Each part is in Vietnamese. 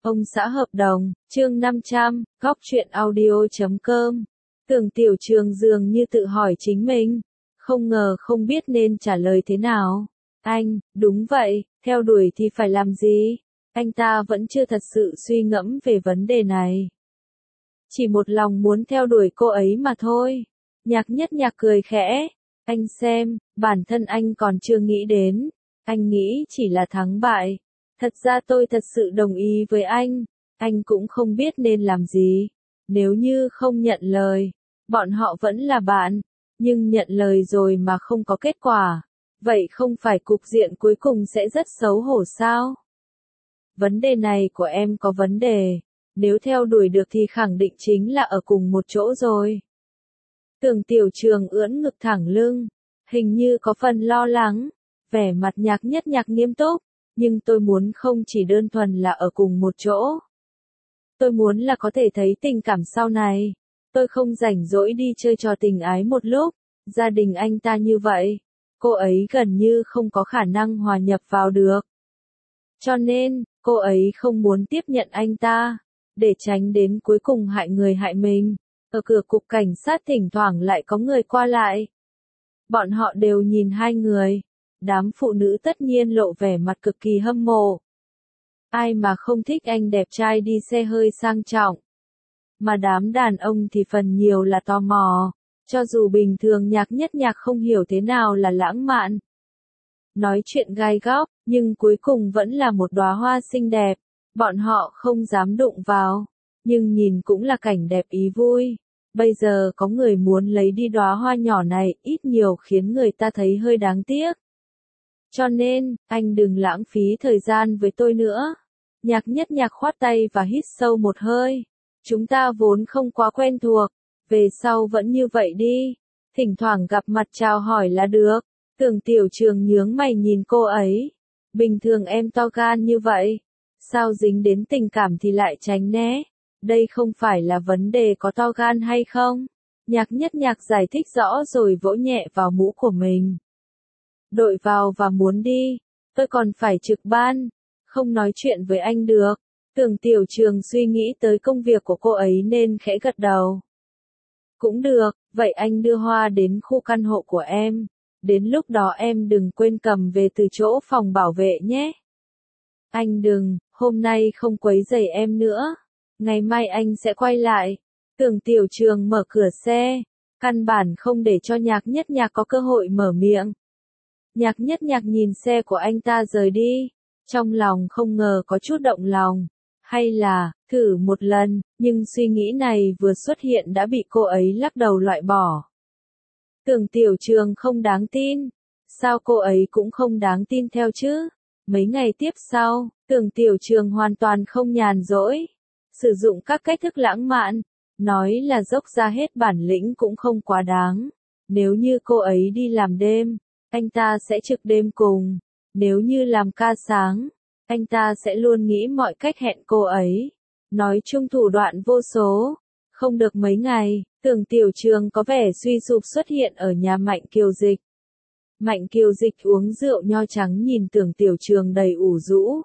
Ông xã hợp đồng, chương 500, góc truyện audio.com. Tưởng Tiểu Trường dường như tự hỏi chính mình, không ngờ không biết nên trả lời thế nào. Anh, đúng vậy, theo đuổi thì phải làm gì? Anh ta vẫn chưa thật sự suy ngẫm về vấn đề này. Chỉ một lòng muốn theo đuổi cô ấy mà thôi. Nhạc Nhất Nhạc cười khẽ. Anh xem, bản thân anh còn chưa nghĩ đến. Anh nghĩ chỉ là thắng bại. Thật ra tôi thật sự đồng ý với anh cũng không biết nên làm gì. Nếu như không nhận lời, bọn họ vẫn là bạn, nhưng nhận lời rồi mà không có kết quả, vậy không phải cục diện cuối cùng sẽ rất xấu hổ sao? Vấn đề này của em có vấn đề, nếu theo đuổi được thì khẳng định chính là ở cùng một chỗ rồi. Tưởng Tiểu Trường ưỡn ngực thẳng lưng, hình như có phần lo lắng, vẻ mặt Nhạc Nhất Nhạc nghiêm túc. Nhưng tôi muốn không chỉ đơn thuần là ở cùng một chỗ. Tôi muốn là có thể thấy tình cảm sau này. Tôi không rảnh rỗi đi chơi trò tình ái một lúc. Gia đình anh ta như vậy, cô ấy gần như không có khả năng hòa nhập vào được. Cho nên, cô ấy không muốn tiếp nhận anh ta, để tránh đến cuối cùng hại người hại mình. Ở cửa cục cảnh sát thỉnh thoảng lại có người qua lại. Bọn họ đều nhìn hai người. Đám phụ nữ tất nhiên lộ vẻ mặt cực kỳ hâm mộ. Ai mà không thích anh đẹp trai đi xe hơi sang trọng. Mà đám đàn ông thì phần nhiều là tò mò. Cho dù bình thường Nhạc Nhất Nhạc không hiểu thế nào là lãng mạn. Nói chuyện gai góc, nhưng cuối cùng vẫn là một đóa hoa xinh đẹp. Bọn họ không dám đụng vào. Nhưng nhìn cũng là cảnh đẹp ý vui. Bây giờ có người muốn lấy đi đóa hoa nhỏ này, ít nhiều khiến người ta thấy hơi đáng tiếc. Cho nên, anh đừng lãng phí thời gian với tôi nữa. Nhạc Nhất Nhạc khoát tay và hít sâu một hơi. Chúng ta vốn không quá quen thuộc, về sau vẫn như vậy đi. Thỉnh thoảng gặp mặt chào hỏi là được. Tưởng Tiểu Trường nhướng mày nhìn cô ấy. Bình thường em to gan như vậy. Sao dính đến tình cảm thì lại tránh né. Đây không phải là vấn đề có to gan hay không. Nhạc Nhất Nhạc giải thích rõ rồi vỗ nhẹ vào mũ của mình. Đội vào và muốn đi, tôi còn phải trực ban, không nói chuyện với anh được. Tưởng Tiểu Trường suy nghĩ tới công việc của cô ấy nên khẽ gật đầu. Cũng được, vậy anh đưa hoa đến khu căn hộ của em. Đến lúc đó em đừng quên cầm về từ chỗ phòng bảo vệ nhé. Anh đừng, hôm nay không quấy rầy em nữa. Ngày mai anh sẽ quay lại. Tưởng Tiểu Trường mở cửa xe, căn bản không để cho Nhạc Nhất Nhạc có cơ hội mở miệng. Nhạc Nhất Nhạc nhìn xe của anh ta rời đi, trong lòng không ngờ có chút động lòng, hay là, thử một lần, nhưng suy nghĩ này vừa xuất hiện đã bị cô ấy lắc đầu loại bỏ. Tưởng Tiểu Trường không đáng tin, sao cô ấy cũng không đáng tin theo chứ? Mấy ngày tiếp sau, Tưởng Tiểu Trường hoàn toàn không nhàn rỗi, sử dụng các cách thức lãng mạn, nói là dốc ra hết bản lĩnh cũng không quá đáng. Nếu như cô ấy đi làm đêm, anh ta sẽ trực đêm cùng. Nếu như làm ca sáng, anh ta sẽ luôn nghĩ mọi cách hẹn cô ấy. Nói chung thủ đoạn vô số. Không được mấy ngày, Tưởng Tiểu Trường có vẻ suy sụp xuất hiện ở nhà Mạnh Kiều Dịch. Mạnh Kiều Dịch uống rượu nho trắng nhìn Tưởng Tiểu Trường đầy ủ rũ.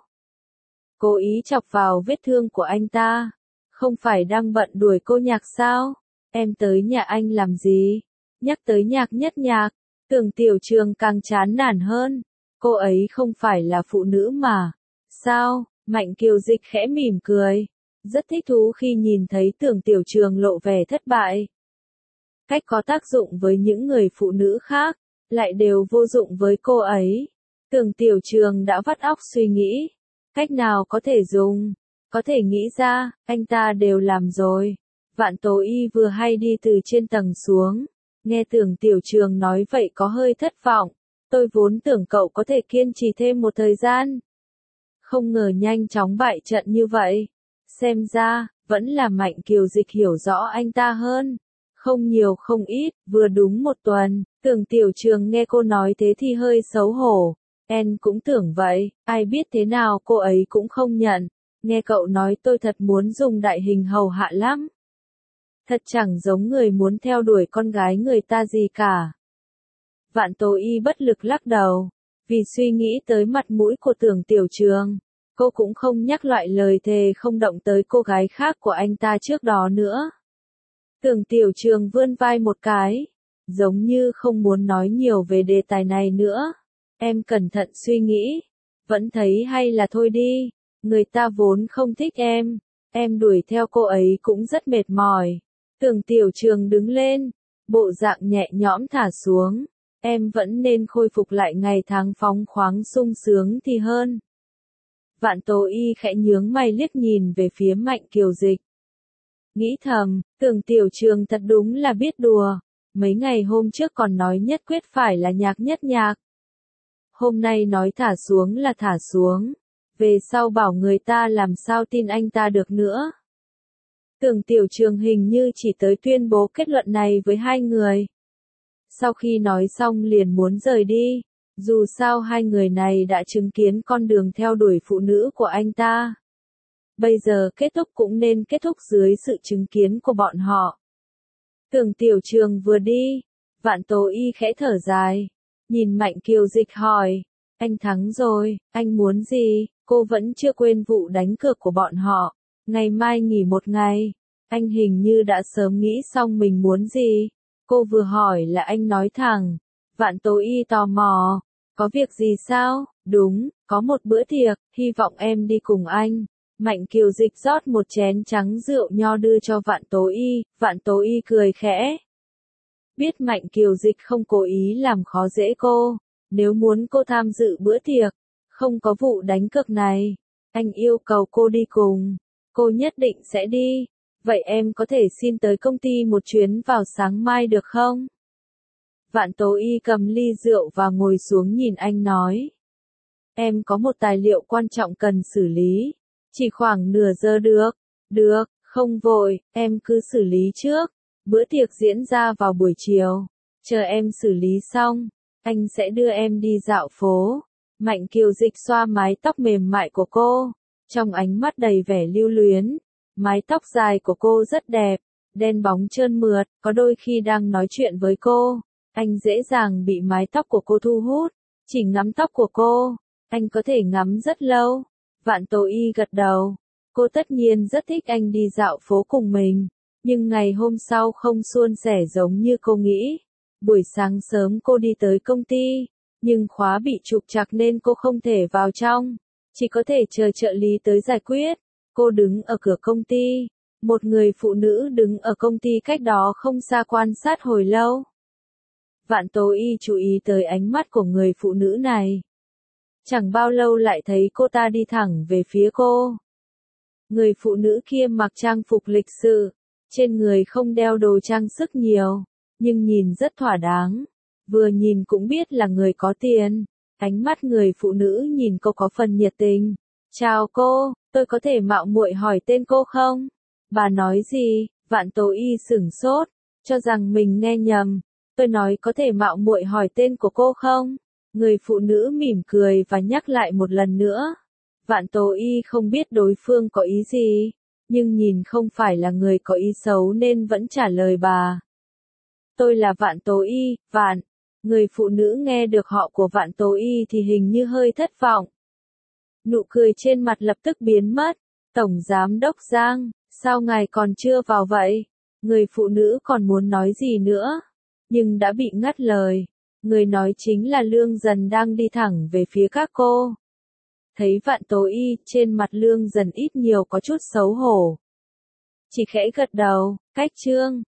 Cố ý chọc vào vết thương của anh ta. Không phải đang bận đuổi cô Nhạc sao? Em tới nhà anh làm gì? Nhắc tới Nhạc Nhất Nhạc. Tưởng Tiểu Trường càng chán nản hơn. Cô ấy không phải là phụ nữ mà. Sao? Mạnh Kiều Dịch khẽ mỉm cười. Rất thích thú khi nhìn thấy Tưởng Tiểu Trường lộ vẻ thất bại. Cách có tác dụng với những người phụ nữ khác, lại đều vô dụng với cô ấy. Tưởng Tiểu Trường đã vắt óc suy nghĩ. Cách nào có thể dùng? Có thể nghĩ ra, anh ta đều làm rồi. Vạn Tố Y vừa hay đi từ trên tầng xuống. Nghe Tưởng Tiểu Trường nói vậy có hơi thất vọng. Tôi vốn tưởng cậu có thể kiên trì thêm một thời gian. Không ngờ nhanh chóng bại trận như vậy. Xem ra, vẫn là Mạnh Kiều Dịch hiểu rõ anh ta hơn. Không nhiều không ít, vừa đúng một tuần. Tưởng Tiểu Trường nghe cô nói thế thì hơi xấu hổ. Em cũng tưởng vậy, ai biết thế nào cô ấy cũng không nhận. Nghe cậu nói tôi thật muốn dùng đại hình hầu hạ lắm. Thật chẳng giống người muốn theo đuổi con gái người ta gì cả. Vạn Tố Y bất lực lắc đầu. Vì suy nghĩ tới mặt mũi của Tưởng Tiểu Trường, cô cũng không nhắc loại lời thề không động tới cô gái khác của anh ta trước đó nữa. Tưởng Tiểu Trường vươn vai một cái, giống như không muốn nói nhiều về đề tài này nữa. Em cẩn thận suy nghĩ, vẫn thấy hay là thôi đi, người ta vốn không thích em đuổi theo cô ấy cũng rất mệt mỏi. Tưởng Tiểu Trường đứng lên, bộ dạng nhẹ nhõm thả xuống, em vẫn nên khôi phục lại ngày tháng phóng khoáng sung sướng thì hơn. Vạn Tố Y khẽ nhướng mày liếc nhìn về phía Mạnh Kiều Dịch. Nghĩ thầm, Tưởng Tiểu Trường thật đúng là biết đùa, mấy ngày hôm trước còn nói nhất quyết phải là nhạc nhất nhạc. Hôm nay nói thả xuống là thả xuống, về sau bảo người ta làm sao tin anh ta được nữa. Tưởng Tiểu Trường hình như chỉ tới tuyên bố kết luận này với hai người. Sau khi nói xong liền muốn rời đi, dù sao hai người này đã chứng kiến con đường theo đuổi phụ nữ của anh ta. Bây giờ kết thúc cũng nên kết thúc dưới sự chứng kiến của bọn họ. Tưởng Tiểu Trường vừa đi, Vạn Tố Y khẽ thở dài, nhìn Mạnh Kiều Dịch hỏi, anh thắng rồi, anh muốn gì? Cô vẫn chưa quên vụ đánh cược của bọn họ, ngày mai nghỉ một ngày, anh hình như đã sớm nghĩ xong mình muốn gì. Cô vừa hỏi là anh nói thẳng. Vạn Tố Y tò mò, có việc gì sao? Đúng, có một bữa tiệc, hy vọng em đi cùng anh. Mạnh Kiều Dịch rót một chén trắng rượu nho đưa cho Vạn Tố Y cười khẽ. Biết Mạnh Kiều Dịch không cố ý làm khó dễ cô, nếu muốn cô tham dự bữa tiệc, không có vụ đánh cược này, anh yêu cầu cô đi cùng, cô nhất định sẽ đi. Vậy em có thể xin tới công ty một chuyến vào sáng mai được không? Vạn Tố Y cầm ly rượu và ngồi xuống nhìn anh nói. Em có một tài liệu quan trọng cần xử lý, chỉ khoảng nửa giờ được. Được, không vội, em cứ xử lý trước. Bữa tiệc diễn ra vào buổi chiều, chờ em xử lý xong, anh sẽ đưa em đi dạo phố. Mạnh Kiều Dịch xoa mái tóc mềm mại của cô, trong ánh mắt đầy vẻ lưu luyến. Mái tóc dài của cô rất đẹp, đen bóng trơn mượt, có đôi khi đang nói chuyện với cô, anh dễ dàng bị mái tóc của cô thu hút. Chỉ ngắm tóc của cô, anh có thể ngắm rất lâu. Vạn Tố Y gật đầu, cô tất nhiên rất thích anh đi dạo phố cùng mình, nhưng ngày hôm sau không suôn sẻ giống như cô nghĩ. Buổi sáng sớm cô đi tới công ty, nhưng khóa bị trục trặc nên cô không thể vào trong, chỉ có thể chờ trợ lý tới giải quyết. Cô đứng ở cửa công ty, một người phụ nữ đứng ở công ty cách đó không xa quan sát hồi lâu. Vạn Tố Y chú ý tới ánh mắt của người phụ nữ này. Chẳng bao lâu lại thấy cô ta đi thẳng về phía cô. Người phụ nữ kia mặc trang phục lịch sự, trên người không đeo đồ trang sức nhiều, nhưng nhìn rất thỏa đáng. Vừa nhìn cũng biết là người có tiền. Ánh mắt người phụ nữ nhìn cô có phần nhiệt tình. Chào cô, tôi có thể mạo muội hỏi tên cô không? Bà nói gì? Vạn Tố Y sửng sốt, cho rằng mình nghe nhầm. Tôi nói có thể mạo muội hỏi tên của cô không? Người phụ nữ mỉm cười và nhắc lại một lần nữa. Vạn Tố Y không biết đối phương có ý gì, nhưng nhìn không phải là người có ý xấu nên vẫn trả lời bà. Tôi là Vạn Tố Y, Vạn. Người phụ nữ nghe được họ của Vạn Tố Y thì hình như hơi thất vọng. Nụ cười trên mặt lập tức biến mất. Tổng Giám đốc Giang, sao ngài còn chưa vào vậy? Người phụ nữ còn muốn nói gì nữa, nhưng đã bị ngắt lời. Người nói chính là Lương Dần đang đi thẳng về phía các cô. Thấy Vạn Tố Y, trên mặt Lương Dần ít nhiều có chút xấu hổ. Chỉ khẽ gật đầu, cách chương.